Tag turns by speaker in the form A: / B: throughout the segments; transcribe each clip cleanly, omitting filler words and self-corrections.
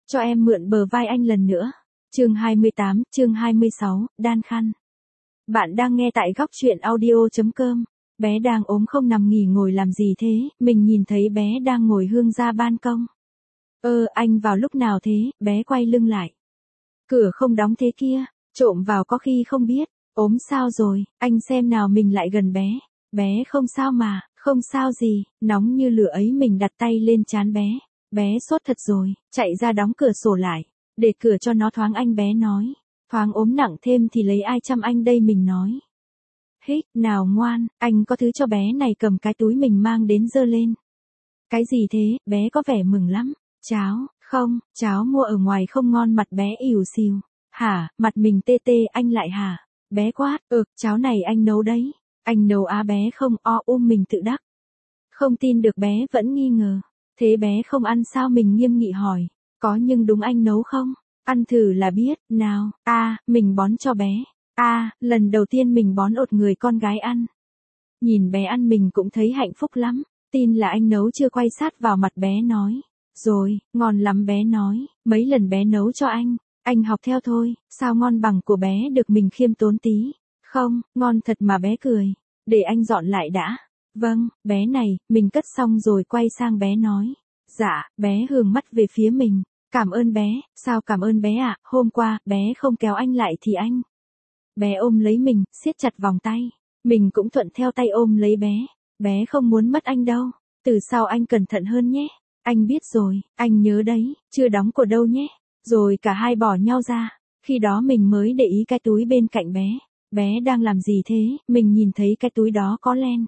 A: Cho em mượn bờ vai anh lần nữa. Chương 28, chương 26, đan khăn. Bạn đang nghe tại góc truyện audio.com. Bé đang ốm không nằm nghỉ ngồi làm gì thế, mình nhìn thấy bé đang ngồi hương ra ban công. Anh vào lúc nào thế, bé quay lưng lại. Cửa không đóng thế kia, trộm vào có khi không biết, ốm sao rồi, anh xem nào mình lại gần bé. Bé không sao mà, không sao gì, nóng như lửa ấy mình đặt tay lên trán bé. Bé sốt thật rồi, chạy ra đóng cửa sổ lại, để cửa cho nó thoáng anh bé nói. Thoáng ốm nặng thêm thì lấy ai chăm anh đây mình nói. Hích, nào ngoan, anh có thứ cho bé này cầm cái túi mình mang đến giơ lên. Cái gì thế, bé có vẻ mừng lắm. Cháo, không, cháo mua ở ngoài không ngon mặt bé ỉu xìu. Hả, mặt mình tê tê anh lại hả? Bé quát, cháo này anh nấu đấy. Anh nấu á bé không mình tự đắc. Không tin được bé vẫn nghi ngờ. Thế bé không ăn sao mình nghiêm nghị hỏi. Có nhưng đúng anh nấu không? Ăn thử là biết, nào, mình bón cho bé. Lần đầu tiên mình bón ột người con gái ăn. Nhìn bé ăn mình cũng thấy hạnh phúc lắm. Tin là anh nấu chưa quay sát vào mặt bé nói. Rồi, ngon lắm bé nói, mấy lần bé nấu cho anh học theo thôi, sao ngon bằng của bé được mình khiêm tốn tí. Không, ngon thật mà bé cười. Để anh dọn lại đã. Vâng, bé này, mình cất xong rồi quay sang bé nói. Dạ, bé hướng mắt về phía mình. Cảm ơn bé, sao cảm ơn bé ạ, hôm qua, bé không kéo anh lại thì anh. Bé ôm lấy mình, siết chặt vòng tay. Mình cũng thuận theo tay ôm lấy bé. Bé không muốn mất anh đâu. Từ sau anh cẩn thận hơn nhé. Anh biết rồi, anh nhớ đấy, chưa đóng của đâu nhé. Rồi cả hai bỏ nhau ra. Khi đó mình mới để ý cái túi bên cạnh bé. Bé đang làm gì thế, mình nhìn thấy cái túi đó có len.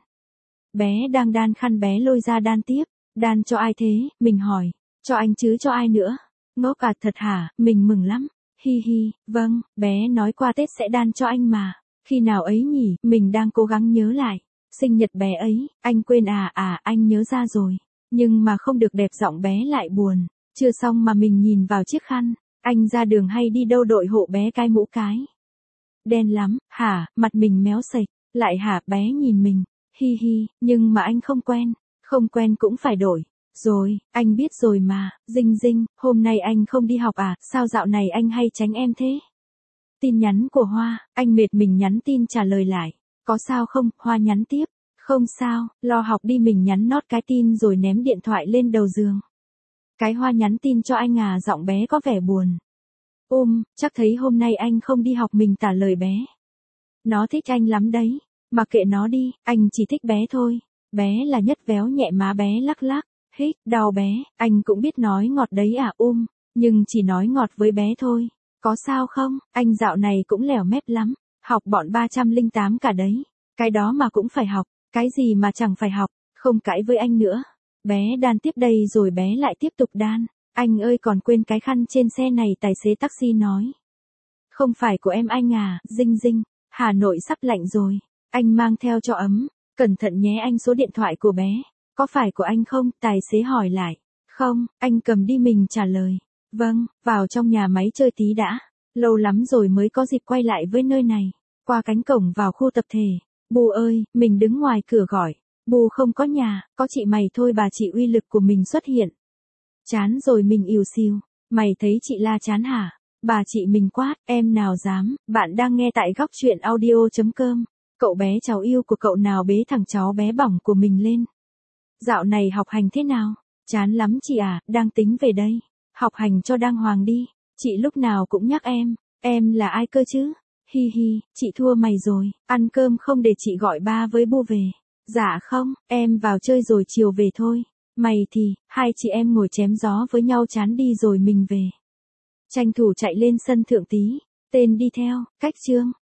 A: Bé đang đan khăn bé lôi ra đan tiếp. Đan cho ai thế, mình hỏi. Cho anh chứ cho ai nữa. Ngốc à thật hả, mình mừng lắm. Hi hi, vâng, bé nói qua Tết sẽ đan cho anh mà. Khi nào ấy nhỉ, mình đang cố gắng nhớ lại. Sinh nhật bé ấy, anh quên anh nhớ ra rồi. Nhưng mà không được đẹp giọng bé lại buồn. Chưa xong mà mình nhìn vào chiếc khăn. Anh ra đường hay đi đâu đội hộ bé cái mũ cái. Đen lắm, hả, mặt mình méo sạch. Lại hả, bé nhìn mình. Hi hi, nhưng mà anh không quen. Không quen cũng phải đổi. Rồi, anh biết rồi mà, Dinh Dinh, hôm nay anh không đi học à, sao dạo này anh hay tránh em thế? Tin nhắn của Hoa, anh mệt mình nhắn tin trả lời lại. Có sao không, Hoa nhắn tiếp. Không sao, lo học đi mình nhắn nót cái tin rồi ném điện thoại lên đầu giường. Cái Hoa nhắn tin cho anh à giọng bé có vẻ buồn. Chắc thấy hôm nay anh không đi học mình trả lời bé. Nó thích anh lắm đấy, mà kệ nó đi, anh chỉ thích bé thôi. Bé là nhất véo nhẹ má bé lắc lắc. Hích, đau bé, anh cũng biết nói ngọt đấy à nhưng chỉ nói ngọt với bé thôi. Có sao không, anh dạo này cũng lẻo mép lắm, học bọn 308 cả đấy. Cái đó mà cũng phải học, cái gì mà chẳng phải học, không cãi với anh nữa. Bé đan tiếp đây rồi bé lại tiếp tục đan. Anh ơi còn quên cái khăn trên xe này tài xế taxi nói. Không phải của em anh à, Dinh Dinh, Hà Nội sắp lạnh rồi, anh mang theo cho ấm. Cẩn thận nhé anh số điện thoại của bé. Có phải của anh không? Tài xế hỏi lại. Không, anh cầm đi mình trả lời. Vâng, vào trong nhà máy chơi tí đã. Lâu lắm rồi mới có dịp quay lại với nơi này. Qua cánh cổng vào khu tập thể. Bù ơi, mình đứng ngoài cửa gọi. Bù không có nhà, có chị mày thôi bà chị uy lực của mình xuất hiện. Chán rồi mình ỉu xìu. Mày thấy chị la chán hả? Bà chị mình quát, em nào dám, bạn đang nghe tại góc truyện audio.com. Cậu bé cháu yêu của cậu nào bế thằng cháu bé bỏng của mình lên. Dạo này học hành thế nào? Chán lắm chị à, đang tính về đây. Học hành cho đàng hoàng đi. Chị lúc nào cũng nhắc em là ai cơ chứ? Hi hi, chị thua mày rồi, ăn cơm không để chị gọi ba với Bu về. Dạ không, em vào chơi rồi chiều về thôi. Mày thì, hai chị em ngồi chém gió với nhau chán đi rồi mình về. Tranh thủ chạy lên sân thượng tí, tên đi theo, cách chương.